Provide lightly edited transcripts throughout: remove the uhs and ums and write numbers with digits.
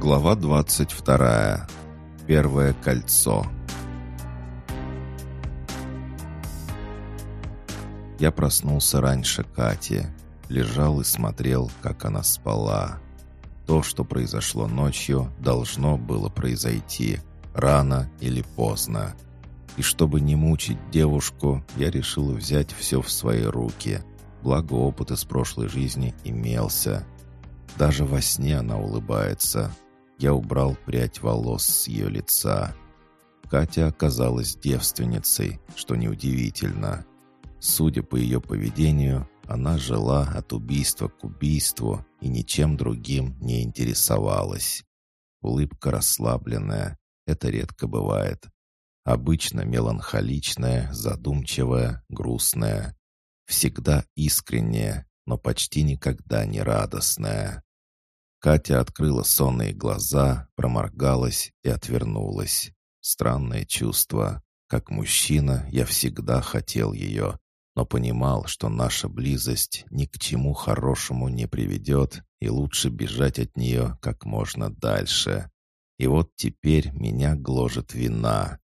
Глава 22. Первое кольцо. Я проснулся раньше Кати. Лежал и смотрел, как она спала. То, что произошло ночью, должно было произойти. Рано или поздно. И чтобы не мучить девушку, я решил взять все в свои руки. Благо опыт из прошлой жизни имелся. Даже во сне она улыбается. Я убрал прядь волос с ее лица. Катя оказалась девственницей, что неудивительно. Судя по ее поведению, она жила от убийства к убийству и ничем другим не интересовалась. Улыбка расслабленная, это редко бывает. Обычно меланхоличная, задумчивая, грустная. Всегда искренняя, но почти никогда не радостная. Катя открыла сонные глаза, проморгалась и отвернулась. Странное чувство. Как мужчина я всегда хотел ее, но понимал, что наша близость ни к чему хорошему не приведет, и лучше бежать от нее как можно дальше. И вот теперь меня гложет вина.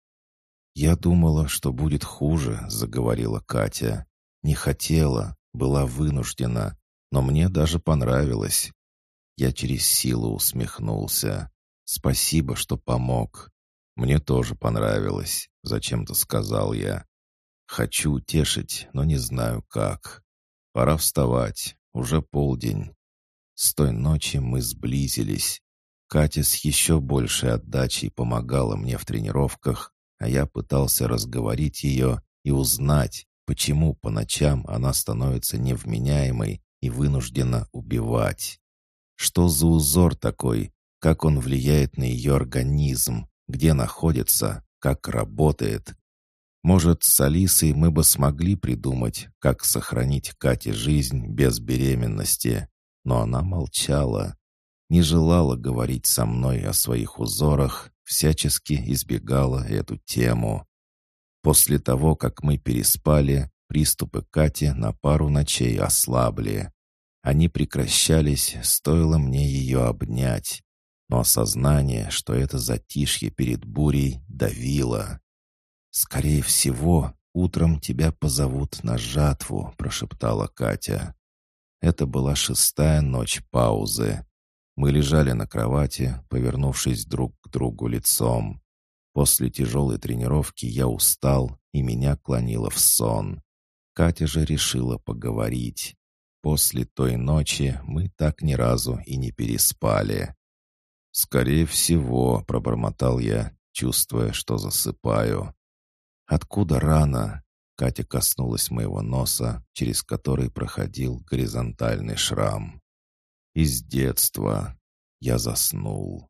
«Я думала, что будет хуже», — заговорила Катя. «Не хотела, была вынуждена, но мне даже понравилось». Я через силу усмехнулся. «Спасибо, что помог». «Мне тоже понравилось», — зачем-то сказал я. «Хочу утешить, но не знаю как. Пора вставать, уже полдень». С той ночи мы сблизились. Катя с еще большей отдачей помогала мне в тренировках, а я пытался разговорить ее и узнать, почему по ночам она становится невменяемой и вынуждена убивать. Что за узор такой? Как он влияет на ее организм? Где находится? Как работает? Может, с Алисой мы бы смогли придумать, как сохранить Кате жизнь без беременности. Но она молчала. Не желала говорить со мной о своих узорах, всячески избегала эту тему. После того, как мы переспали, приступы Кати на пару ночей ослабли. Они прекращались, стоило мне ее обнять. Но осознание, что это затишье перед бурей, давило. «Скорее всего, утром тебя позовут на жатву», — прошептала Катя. Это была 6-я ночь паузы. Мы лежали на кровати, повернувшись друг к другу лицом. После тяжелой тренировки я устал, и меня клонило в сон. Катя же решила поговорить. После той ночи мы так ни разу и не переспали. «Скорее всего», — пробормотал я, чувствуя, что засыпаю. «Откуда рана?» — Катя коснулась моего носа, через который проходил горизонтальный шрам. «Из детства». Я заснул.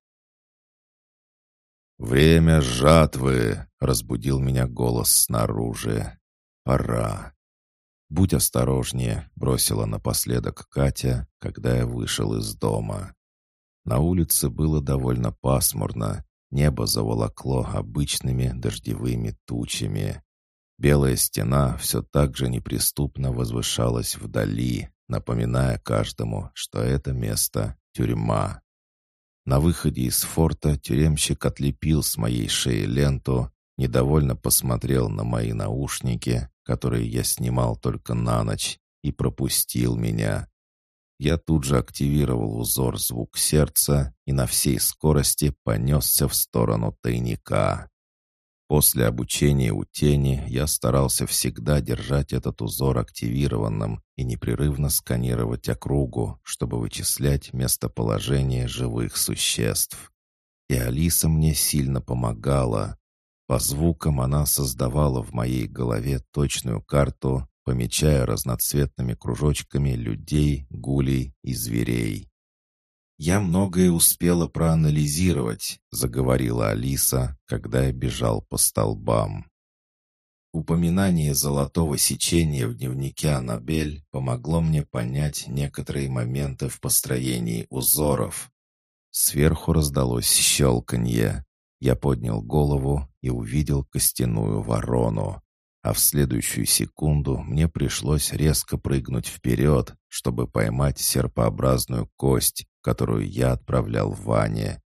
«Время жатвы!» — разбудил меня голос снаружи. «Пора». «Будь осторожнее», — бросила напоследок Катя, когда я вышел из дома. На улице было довольно пасмурно, небо заволокло обычными дождевыми тучами. Белая стена все так же неприступно возвышалась вдали, напоминая каждому, что это место — тюрьма. На выходе из форта тюремщик отлепил с моей шеи ленту, недовольно посмотрел на мои наушники, которые я снимал только на ночь, и пропустил меня. Я тут же активировал узор «Звук сердца» и на всей скорости понесся в сторону тайника. После обучения у тени я старался всегда держать этот узор активированным и непрерывно сканировать округу, чтобы вычислять местоположение живых существ. И Алиса мне сильно помогала. По звукам она создавала в моей голове точную карту, помечая разноцветными кружочками людей, гулей и зверей. «Я многое успела проанализировать», — заговорила Алиса, когда я бежал по столбам. Упоминание золотого сечения в дневнике Аннабель помогло мне понять некоторые моменты в построении узоров. Сверху раздалось щелканье. Я поднял голову и увидел костяную ворону. А в следующую секунду мне пришлось резко прыгнуть вперед, чтобы поймать серпообразную кость, которую я отправлял Ване.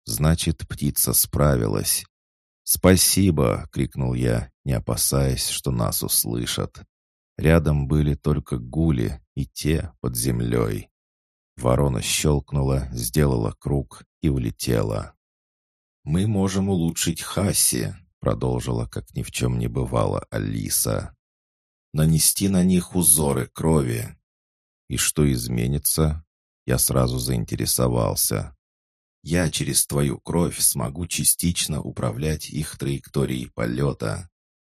Значит, птица справилась. «Спасибо!» — крикнул я, не опасаясь, что нас услышат. Рядом были только гули, и те под землей. Ворона щелкнула, сделала круг и улетела. «Мы можем улучшить Хасси», — продолжила, как ни в чем не бывало, Алиса. «Нанести на них узоры крови». «И что изменится?» Я сразу заинтересовался. «Я через твою кровь смогу частично управлять их траекторией полета».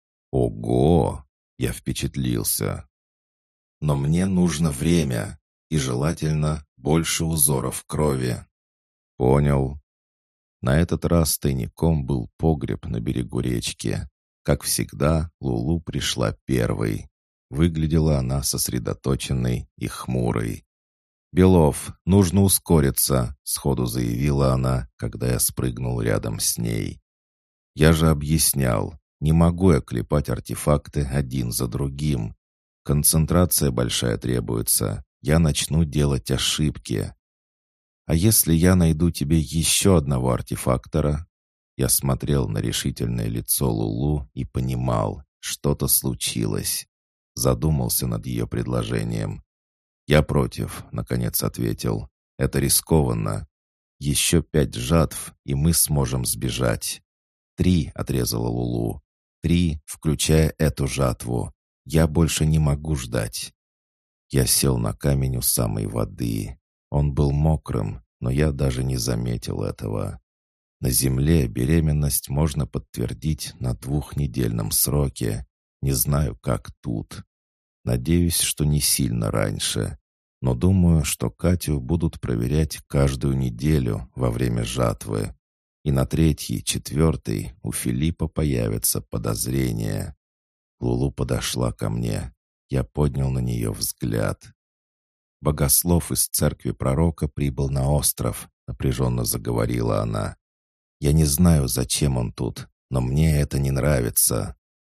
«Ого!» — я впечатлился. «Но мне нужно время и, желательно, больше узоров крови». «Понял». На этот раз тайником был погреб на берегу речки. Как всегда, Лулу пришла первой. Выглядела она сосредоточенной и хмурой. «Белов, нужно ускориться», — сходу заявила она, когда я спрыгнул рядом с ней. «Я же объяснял, не могу я клепать артефакты один за другим. Концентрация большая требуется, я начну делать ошибки. А если я найду тебе еще одного артефактора?» Я смотрел на решительное лицо Лулу и понимал, что-то случилось. Задумался над ее предложением. «Я против», — наконец ответил. «Это рискованно. Еще 5 жатв, и мы сможем сбежать». 3, — отрезала Лулу. 3, включая эту жатву. Я больше не могу ждать». Я сел на камень у самой воды. Он был мокрым, но я даже не заметил этого. На земле беременность можно подтвердить на 2-недельном сроке. Не знаю, как тут. Надеюсь, что не сильно раньше. Но думаю, что Катю будут проверять каждую неделю во время жатвы. И на 3-й, 4-й у Филиппа появятся подозрения. Лулу подошла ко мне. Я поднял на нее взгляд. «Богослов из церкви пророка прибыл на остров», — напряженно заговорила она. «Я не знаю, зачем он тут, но мне это не нравится».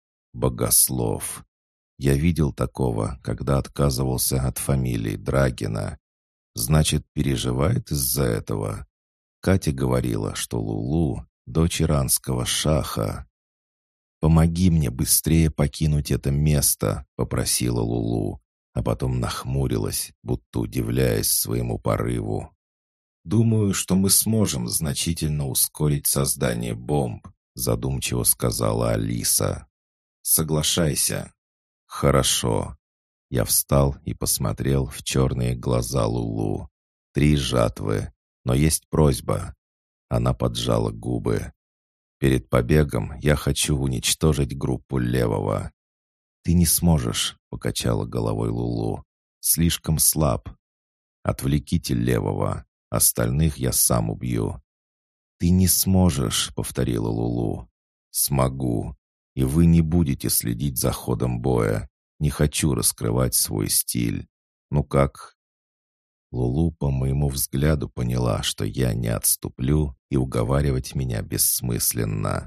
«Богослов». Я видел такого, когда отказывался от фамилии Драгина. Значит, переживает из-за этого. Катя говорила, что Лулу — дочь иранского шаха. «Помоги мне быстрее покинуть это место», — попросила Лулу, а потом нахмурилась, будто удивляясь своему порыву. «Думаю, что мы сможем значительно ускорить создание бомб», — задумчиво сказала Алиса. «Соглашайся». «Хорошо». Я встал и посмотрел в черные глаза Лулу. 3 жатвы, но есть просьба. Она поджала губы. «Перед побегом я хочу уничтожить группу левого». «Ты не сможешь», — покачала головой Лулу. «Слишком слаб. Отвлеките левого. Остальных я сам убью». «Ты не сможешь», — повторила Лулу. «Смогу. И вы не будете следить за ходом боя. Не хочу раскрывать свой стиль. Ну как?» Лулу по моему взгляду поняла, что я не отступлю, и уговаривать меня бессмысленно.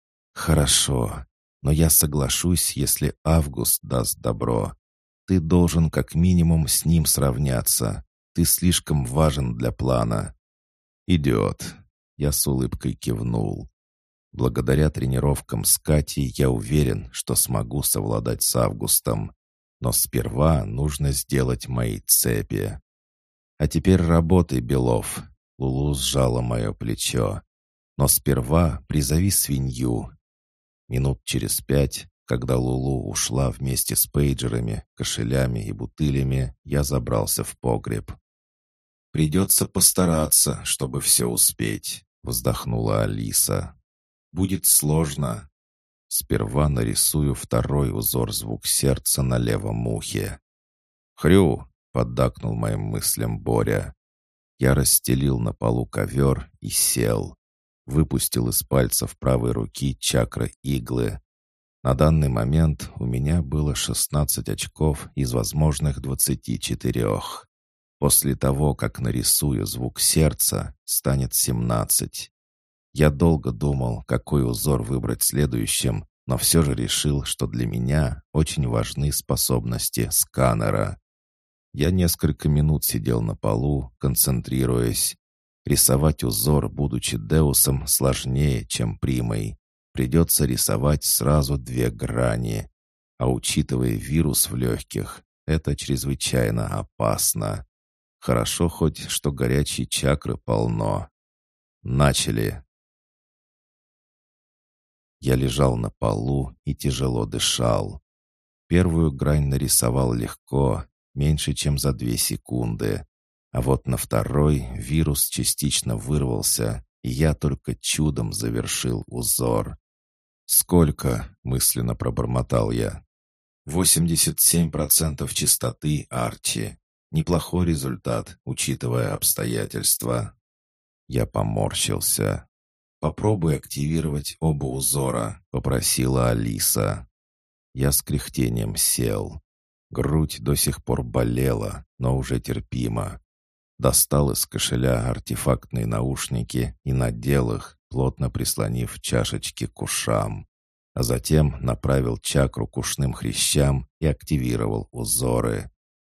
«Хорошо, но я соглашусь, если Август даст добро. Ты должен как минимум с ним сравняться. Ты слишком важен для плана». «Идет». Я с улыбкой кивнул. Благодаря тренировкам с Катей я уверен, что смогу совладать с Августом. Но сперва нужно сделать мои цепи. «А теперь работай, Белов», — Лулу сжала мое плечо. «Но сперва призови свинью». Минут через 5, когда Лулу ушла вместе с пейджерами, кошелями и бутылями, я забрался в погреб. «Придется постараться, чтобы все успеть», — вздохнула Алиса. «Будет сложно. Сперва нарисую 2-й узор звук сердца на левом ухе». «Хрю!» — поддакнул моим мыслям Боря. Я расстелил на полу ковер и сел. Выпустил из пальцев правой руки чакры иглы. На данный момент у меня было 16 очков из возможных 24. После того, как нарисую звук сердца, станет 17. Я долго думал, какой узор выбрать следующим, но все же решил, что для меня очень важны способности сканера. Я несколько минут сидел на полу, концентрируясь. Рисовать узор, будучи Деусом, сложнее, чем Примой. Придется рисовать сразу две грани. А учитывая вирус в легких, это чрезвычайно опасно. Хорошо хоть, что горячей чакры полно. Начали. Я лежал на полу и тяжело дышал. Первую грань нарисовал легко, меньше, чем за 2 секунды. А вот на второй вирус частично вырвался, и я только чудом завершил узор. «Сколько?» — мысленно пробормотал я. 87% чистоты, Арчи. Неплохой результат, учитывая обстоятельства. Я поморщился. «Попробуй активировать оба узора», — попросила Алиса. Я с кряхтением сел. Грудь до сих пор болела, но уже терпимо. Достал из кошеля артефактные наушники и надел их, плотно прислонив чашечки к ушам. А затем направил чакру к ушным хрящам и активировал узоры.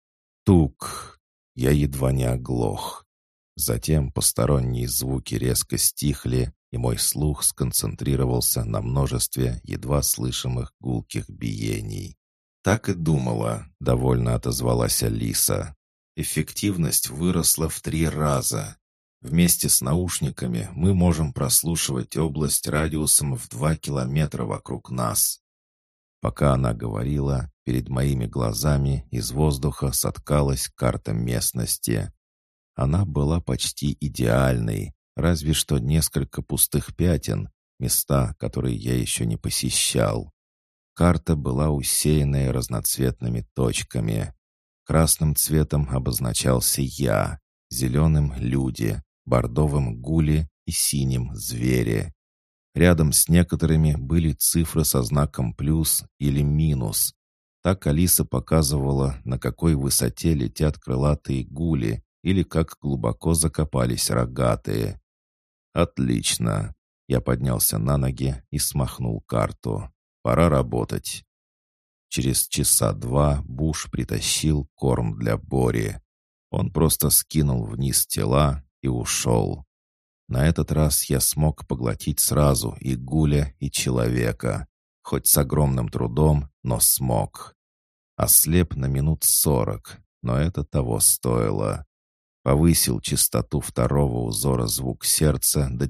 Тук! Я едва не оглох. Затем посторонние звуки резко стихли, и мой слух сконцентрировался на множестве едва слышимых гулких биений. «Так и думала», — довольно отозвалась Алиса. «Эффективность выросла в 3 раза. Вместе с наушниками мы можем прослушивать область радиусом в 2 километра вокруг нас». Пока она говорила, перед моими глазами из воздуха соткалась карта местности. Она была почти идеальной, разве что несколько пустых пятен, места, которые я еще не посещал. Карта была усеянная разноцветными точками. Красным цветом обозначался я, зеленым — люди, бордовым — гули и синим — звери. Рядом с некоторыми были цифры со знаком плюс или минус. Так Алиса показывала, на какой высоте летят крылатые гули или как глубоко закопались рогатые. «Отлично!» Я поднялся на ноги и смахнул карту. «Пора работать». Через часа 2 Буш притащил корм для Бори. Он просто скинул вниз тела и ушел. На этот раз я смог поглотить сразу и гуля, и человека. Хоть с огромным трудом, но смог. Ослеп на минут 40, но это того стоило. Повысил частоту второго узора звук сердца до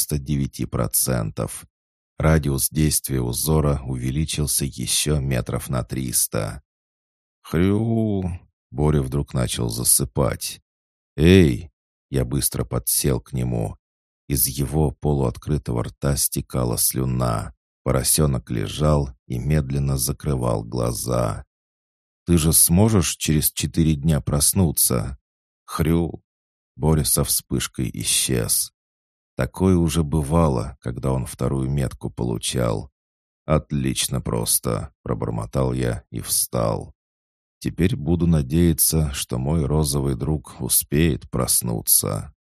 99%. Радиус действия узора увеличился еще метров на 300. «Хрю!» — Боря вдруг начал засыпать. «Эй!» — я быстро подсел к нему. Из его полуоткрытого рта стекала слюна. Поросенок лежал и медленно закрывал глаза. «Ты же сможешь через 4 дня проснуться?» «Хрю!» Боря со вспышкой исчез. Такое уже бывало, когда он вторую метку получал. «Отлично просто», — пробормотал я и встал. «Теперь буду надеяться, что мой розовый друг успеет проснуться».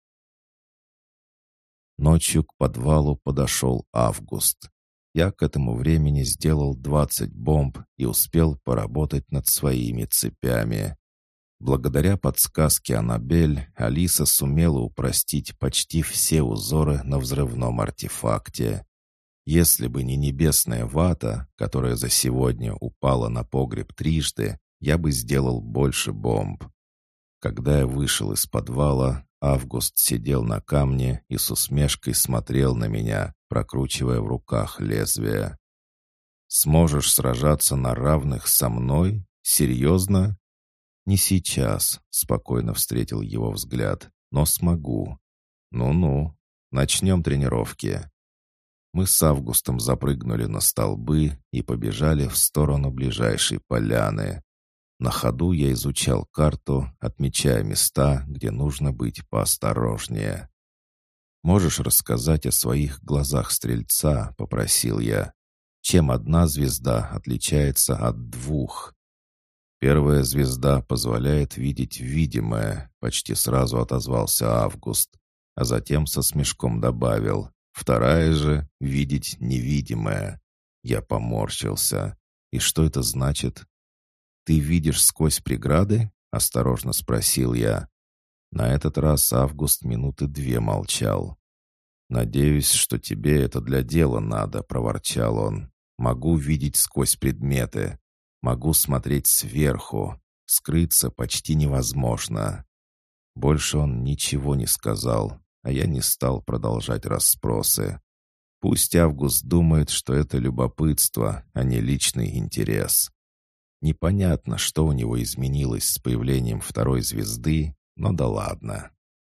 Ночью к подвалу подошел Август. Я к этому времени сделал 20 бомб и успел поработать над своими цепями. Благодаря подсказке Аннабель, Алиса сумела упростить почти все узоры на взрывном артефакте. Если бы не небесная вата, которая за сегодня упала на погреб трижды, я бы сделал больше бомб. Когда я вышел из подвала, Август сидел на камне и с усмешкой смотрел на меня, прокручивая в руках лезвие. «Сможешь сражаться на равных со мной? Серьезно?» «Не сейчас», — спокойно встретил его взгляд, — «но смогу». «Ну-ну, начнем тренировки». Мы с Августом запрыгнули на столбы и побежали в сторону ближайшей поляны. На ходу я изучал карту, отмечая места, где нужно быть поосторожнее. «Можешь рассказать о своих глазах стрельца?» — попросил я. «Чем одна звезда отличается от 2?» «Первая звезда позволяет видеть видимое», — почти сразу отозвался Август, а затем со смешком добавил: «Вторая же — видеть невидимое». Я поморщился. «И что это значит?» «Ты видишь сквозь преграды?» — осторожно спросил я. На этот раз Август минуты 2 молчал. «Надеюсь, что тебе это для дела надо», — проворчал он. «Могу видеть сквозь предметы. Могу смотреть сверху. Скрыться почти невозможно». Больше он ничего не сказал, а я не стал продолжать расспросы. Пусть Август думает, что это любопытство, а не личный интерес. Непонятно, что у него изменилось с появлением второй звезды, но да ладно.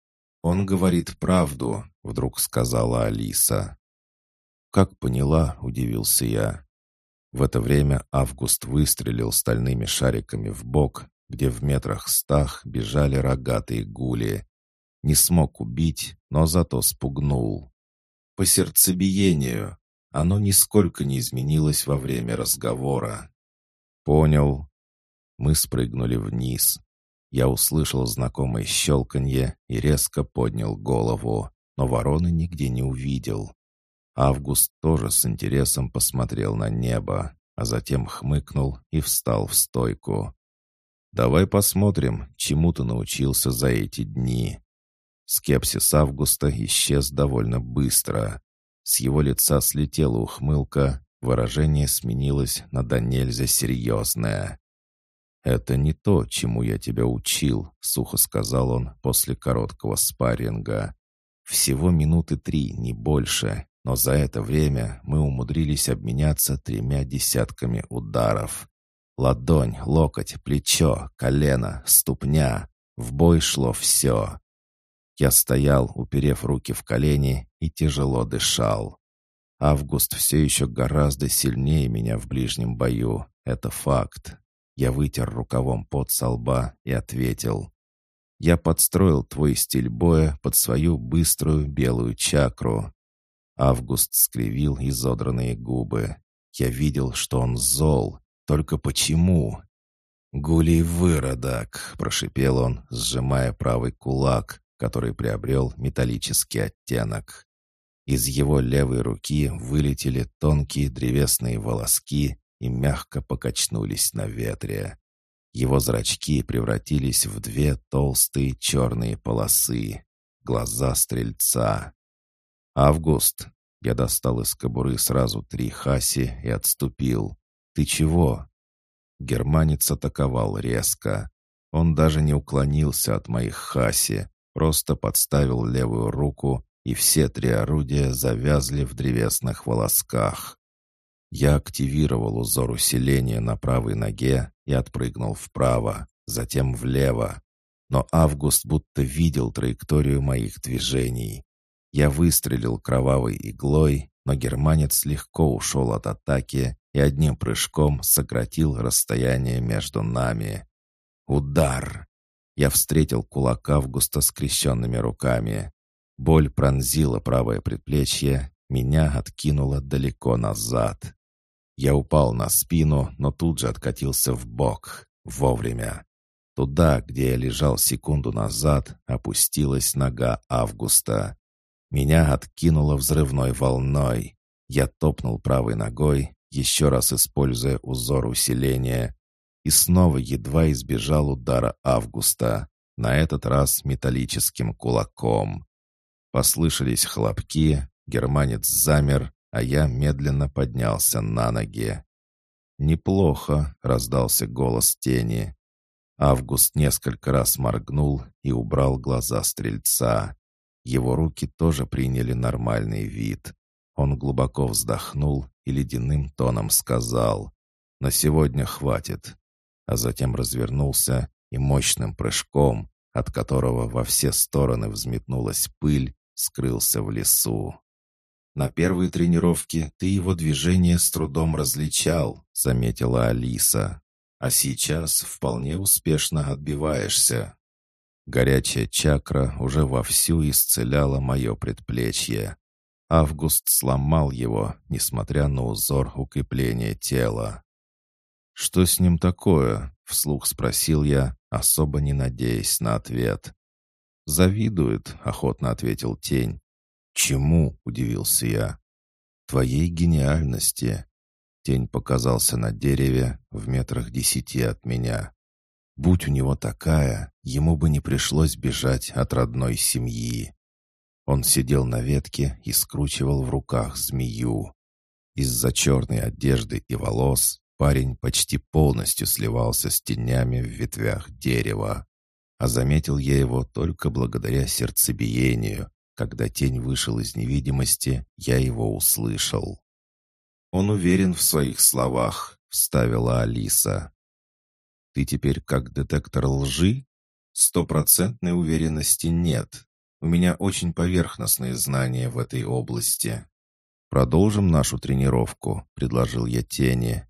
«Он говорит правду», — вдруг сказала Алиса. «Как поняла?» — удивился я. В это время Август выстрелил стальными шариками в бок, где в метрах 100 бежали рогатые гули. Не смог убить, но зато спугнул. По сердцебиению. Оно нисколько не изменилось во время разговора. «Понял». Мы спрыгнули вниз. Я услышал знакомое щелканье и резко поднял голову, но вороны нигде не увидел. Август тоже с интересом посмотрел на небо, а затем хмыкнул и встал в стойку. «Давай посмотрим, чему ты научился за эти дни». Скепсис Августа исчез довольно быстро. С его лица слетела ухмылка, выражение сменилось на до нельзя серьезное. «Это не то, чему я тебя учил», — сухо сказал он после короткого спарринга. «Всего минуты 3, не больше, но за это время мы умудрились обменяться 3 десятками ударов. Ладонь, локоть, плечо, колено, ступня. В бой шло все». Я стоял, уперев руки в колени, и тяжело дышал. Август все еще гораздо сильнее меня в ближнем бою, это факт. Я вытер рукавом пот со лба и ответил. «Я подстроил твой стиль боя под свою быструю белую чакру». Август скривил изодранные губы. Я видел, что он зол. Только почему? «Гулей выродок», — прошипел он, сжимая правый кулак, который приобрел металлический оттенок. Из его левой руки вылетели тонкие древесные волоски и мягко покачнулись на ветре. Его зрачки превратились в 2 толстые черные полосы. Глаза стрельца. «Август!» Я достал из кобуры сразу 3 хаси и отступил. «Ты чего?» Германец атаковал резко. Он даже не уклонился от моих хаси, просто подставил левую руку, и все 3 орудия завязли в древесных волосках. Я активировал узор усиления на правой ноге и отпрыгнул вправо, затем влево. Но Август будто видел траекторию моих движений. Я выстрелил кровавой иглой, но германец легко ушел от атаки и одним прыжком сократил расстояние между нами. Удар! Я встретил кулак Августа скрещенными руками. Боль пронзила правое предплечье, меня откинуло далеко назад. Я упал на спину, но тут же откатился в бок. Вовремя. Туда, где я лежал секунду назад, опустилась нога Августа. Меня откинуло взрывной волной. Я топнул правой ногой, еще раз используя узор усиления, и снова едва избежал удара Августа, на этот раз металлическим кулаком. Послышались хлопки, германец замер, а я медленно поднялся на ноги. «Неплохо», — раздался голос тени. Август несколько раз моргнул и убрал глаза стрельца. Его руки тоже приняли нормальный вид. Он глубоко вздохнул и ледяным тоном сказал: «На сегодня хватит», а затем развернулся и мощным прыжком, от которого во все стороны взметнулась пыль, скрылся в лесу. «На первой тренировке ты его движение с трудом различал», — заметила Алиса. «А сейчас вполне успешно отбиваешься». Горячая чакра уже вовсю исцеляла мое предплечье. Август сломал его, несмотря на узор укрепления тела. «Что с ним такое?» — вслух спросил я, особо не надеясь на ответ. «Завидует», — охотно ответил тень. «Чему?» — удивился я. «Твоей гениальности». Тень показался на дереве в метрах 10 от меня. «Будь у него такая, ему бы не пришлось бежать от родной семьи. Он сидел на ветке и скручивал в руках змею. Из-за черной одежды и волос парень почти полностью сливался с тенями в ветвях дерева. А заметил я его только благодаря сердцебиению. Когда тень вышел из невидимости, я его услышал. «Он уверен в своих словах», — вставила Алиса. «Ты теперь как детектор лжи?» «Стопроцентной уверенности нет. У меня очень поверхностные знания в этой области». «Продолжим нашу тренировку», — предложил я тени.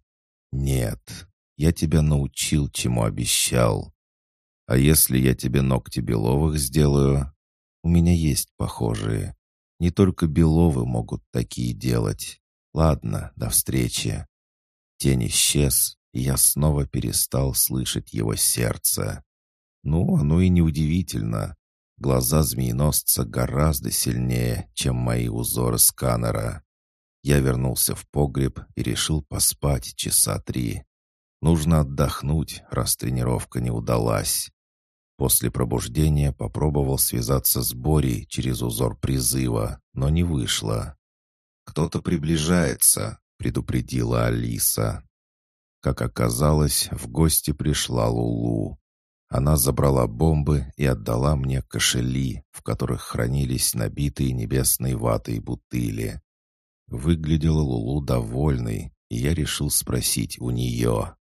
«Нет, я тебя научил, чему обещал. А если я тебе ногти Беловых сделаю? У меня есть похожие. Не только Беловы могут такие делать. Ладно, до встречи». Тень исчез, и я снова перестал слышать его сердце. Ну, оно и неудивительно. Глаза змееносца гораздо сильнее, чем мои узоры сканера. Я вернулся в погреб и решил поспать часа 3. Нужно отдохнуть, раз тренировка не удалась. После пробуждения попробовал связаться с Борей через узор призыва, но не вышло. «Кто-то приближается», — предупредила Алиса. Как оказалось, в гости пришла Лулу. Она забрала бомбы и отдала мне кошели, в которых хранились набитые небесной ватой бутыли. Выглядела Лулу довольной, и я решил спросить у нее.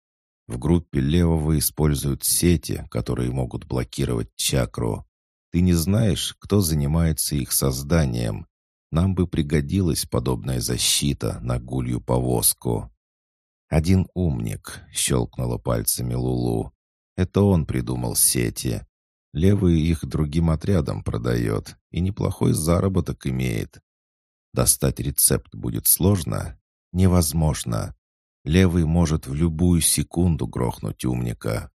В группе левого используют сети, которые могут блокировать чакру. Ты не знаешь, кто занимается их созданием? Нам бы пригодилась подобная защита на гулью повозку. «Один умник», — щелкнула пальцами Лулу. «Это он придумал сети. Левый их другим отрядам продает, и неплохой заработок имеет. Достать рецепт будет сложно? Невозможно. Левый может в любую секунду грохнуть умника.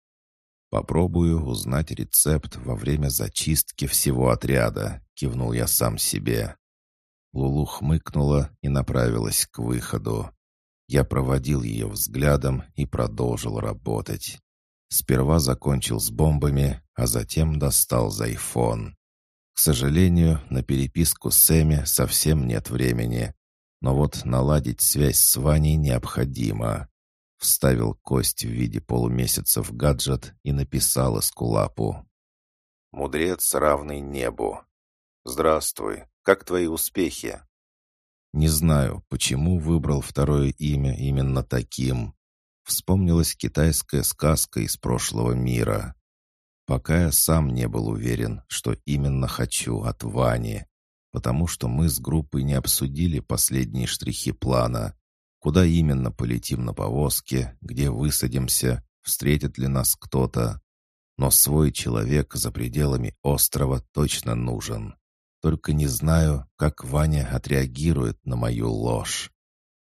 Попробую узнать рецепт во время зачистки всего отряда», — кивнул я сам себе. Лулу хмыкнула и направилась к выходу. Я проводил ее взглядом и продолжил работать. Сперва закончил с бомбами, а затем достал зайфон. К сожалению, на переписку с Эми совсем нет времени. Но вот наладить связь с Ваней необходимо. Вставил кость в виде полумесяца в гаджет и написал Эскулапу. «Мудрец, равный небу. Здравствуй. Как твои успехи?» Не знаю, почему выбрал второе имя именно таким. Вспомнилась китайская сказка из прошлого мира. Пока я сам не был уверен, что именно хочу от Вани, потому что мы с группой не обсудили последние штрихи плана. Куда именно полетим на повозке, где высадимся, встретит ли нас кто-то. Но свой человек за пределами острова точно нужен. Только не знаю, как Ваня отреагирует на мою ложь.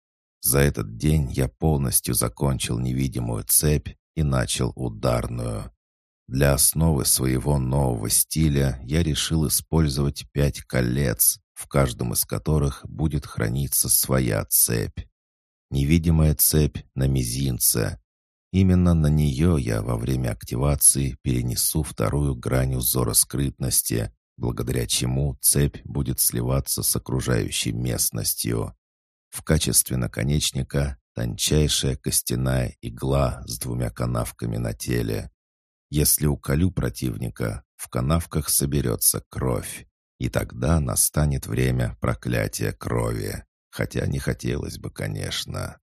За этот день я полностью закончил невидимую цепь и начал ударную. Для основы своего нового стиля я решил использовать 5 колец, в каждом из которых будет храниться своя цепь. Невидимая цепь на мизинце. Именно на нее я во время активации перенесу вторую грань узора скрытности, благодаря чему цепь будет сливаться с окружающей местностью. В качестве наконечника тончайшая костяная игла с 2 канавками на теле. Если уколю противника, в канавках соберется кровь, и тогда настанет время проклятия крови, хотя не хотелось бы, конечно.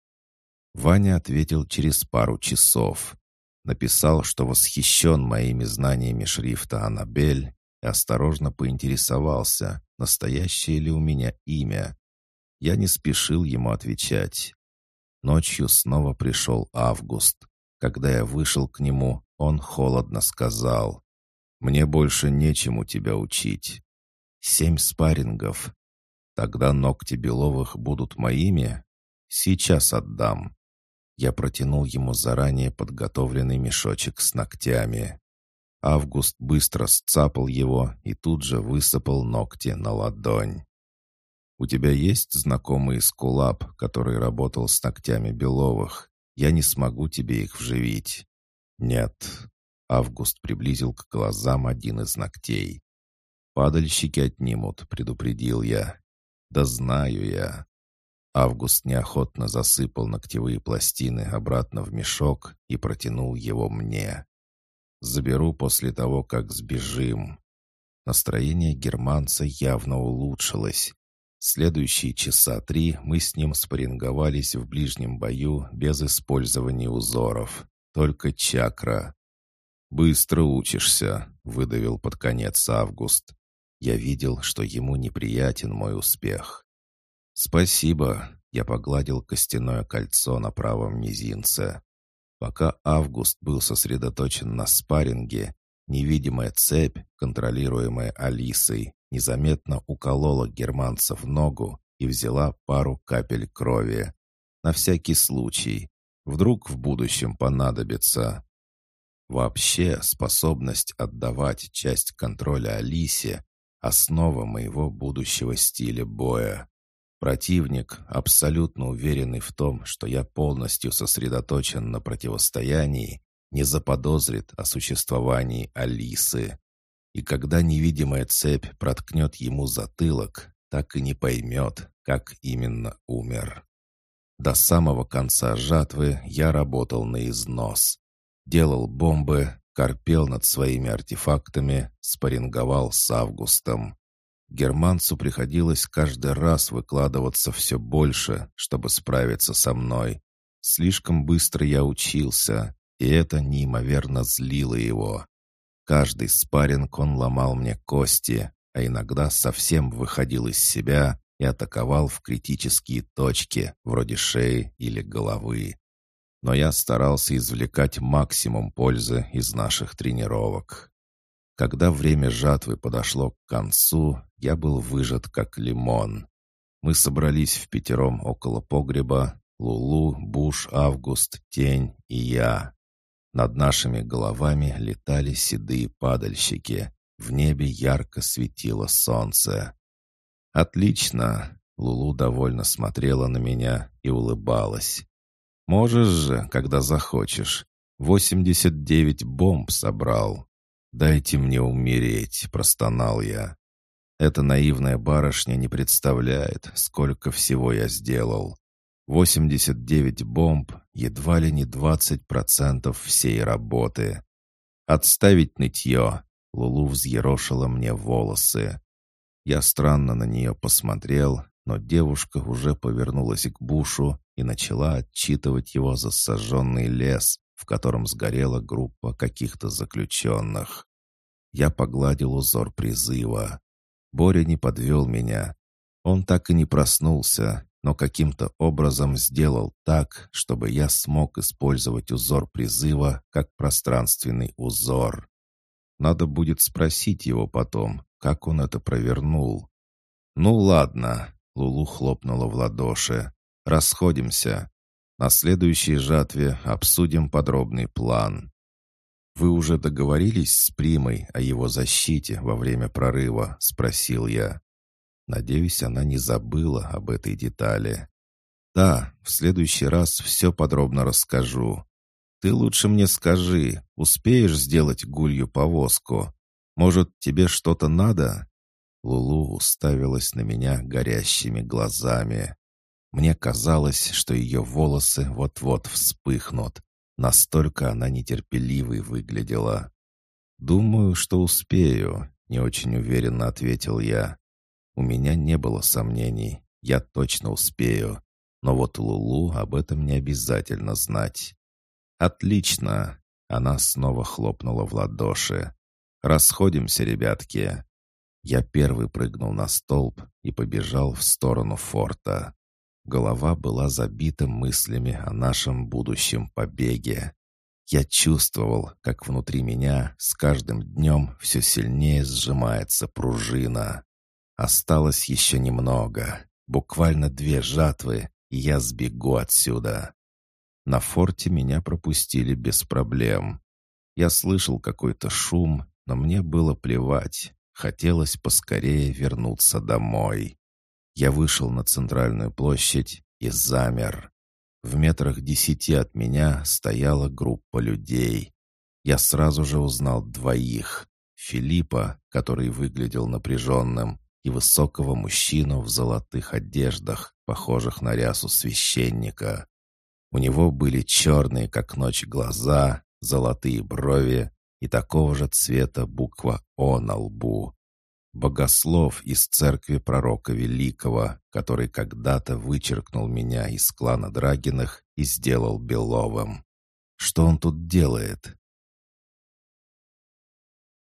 Ваня ответил через пару часов. Написал, что восхищен моими знаниями шрифта «Аннабель», и осторожно поинтересовался, настоящее ли у меня имя. Я не спешил ему отвечать. Ночью снова пришел Август. Когда я вышел к нему, он холодно сказал: «Мне больше нечему тебя учить. 7 спаррингов. Тогда ногти Беловых будут моими? Сейчас отдам». Я протянул ему заранее подготовленный мешочек с ногтями. Август быстро сцапал его и тут же высыпал ногти на ладонь. «У тебя есть знакомый эскулап, который работал с ногтями Беловых? Я не смогу тебе их вживить». «Нет». Август приблизил к глазам один из ногтей. «Падальщики отнимут», — предупредил я. «Да знаю я». Август неохотно засыпал ногтевые пластины обратно в мешок и протянул его мне. «Заберу после того, как сбежим». Настроение германца явно улучшилось. Следующие часа 3 мы с ним спарринговались в ближнем бою без использования узоров. Только чакра. «Быстро учишься», — выдавил под конец Август. Я видел, что ему неприятен мой успех. «Спасибо», — я погладил костяное кольцо на правом мизинце. Пока Август был сосредоточен на спарринге, невидимая цепь, контролируемая Алисой, незаметно уколола германца в ногу и взяла пару капель крови. На всякий случай. Вдруг в будущем понадобится. Вообще, способность отдавать часть контроля Алисе — основа моего будущего стиля боя. Противник, абсолютно уверенный в том, что я полностью сосредоточен на противостоянии, не заподозрит о существовании Алисы. И когда невидимая цепь проткнет ему затылок, так и не поймет, как именно умер. До самого конца жатвы я работал на износ. Делал бомбы, корпел над своими артефактами, спарринговал с Августом. Германцу приходилось каждый раз выкладываться все больше, чтобы справиться со мной. Слишком быстро я учился, и это неимоверно злило его. Каждый спарринг он ломал мне кости, а иногда совсем выходил из себя и атаковал в критические точки, вроде шеи или головы. Но я старался извлекать максимум пользы из наших тренировок. Когда время жатвы подошло к концу, я был выжат как лимон. Мы собрались впятером около погреба: Лулу, Буш, Август, Тень и я. Над нашими головами летали седые падальщики. В небе ярко светило солнце. «Отлично!» — Лулу довольно смотрела на меня и улыбалась. «Можешь же, когда захочешь. 89 бомб собрал». «Дайте мне умереть», — простонал я. Эта наивная барышня не представляет, сколько всего я сделал. 89 бомб — едва ли не 20% всей работы. «Отставить нытье!» — Лулу взъерошила мне волосы. Я странно на нее посмотрел, но девушка уже повернулась к Бушу и начала отчитывать его за сожженный лес, в котором сгорела группа каких-то заключенных. Я погладил узор призыва. Боря не подвел меня. Он так и не проснулся, но каким-то образом сделал так, чтобы я смог использовать узор призыва как пространственный узор. Надо будет спросить его потом, как он это провернул. «Ну ладно», — Лулу хлопнула в ладоши. «Расходимся. На следующей жатве обсудим подробный план». «Вы уже договорились с Примой о его защите во время прорыва?» — спросил я. Надеюсь, она не забыла об этой детали. «Да, в следующий раз все подробно расскажу. Ты лучше мне скажи, успеешь сделать гулью повозку? Может, тебе что-то надо?» Лулу уставилась на меня горящими глазами. Мне казалось, что ее волосы вот-вот вспыхнут. Настолько она нетерпеливой выглядела. «Думаю, что успею», — не очень уверенно ответил я. У меня не было сомнений. Я точно успею. Но вот Лулу об этом не обязательно знать. «Отлично!» — она снова хлопнула в ладоши. «Расходимся, ребятки!» Я первый прыгнул на столб и побежал в сторону форта. Голова была забита мыслями о нашем будущем побеге. Я чувствовал, как внутри меня с каждым днем все сильнее сжимается пружина. Осталось еще немного, буквально 2 жатвы, и я сбегу отсюда. На форте меня пропустили без проблем. Я слышал какой-то шум, но мне было плевать. Хотелось поскорее вернуться домой. Я вышел на центральную площадь и замер. В метрах 10 от меня стояла группа людей. Я сразу же узнал двоих. Филиппа, который выглядел напряженным, и высокого мужчину в золотых одеждах, похожих на рясу священника. У него были черные, как ночь, глаза, золотые брови и такого же цвета буква «О» на лбу. Богослов из церкви пророка Великого, который когда-то вычеркнул меня из клана Драгиных и сделал Беловым. Что он тут делает?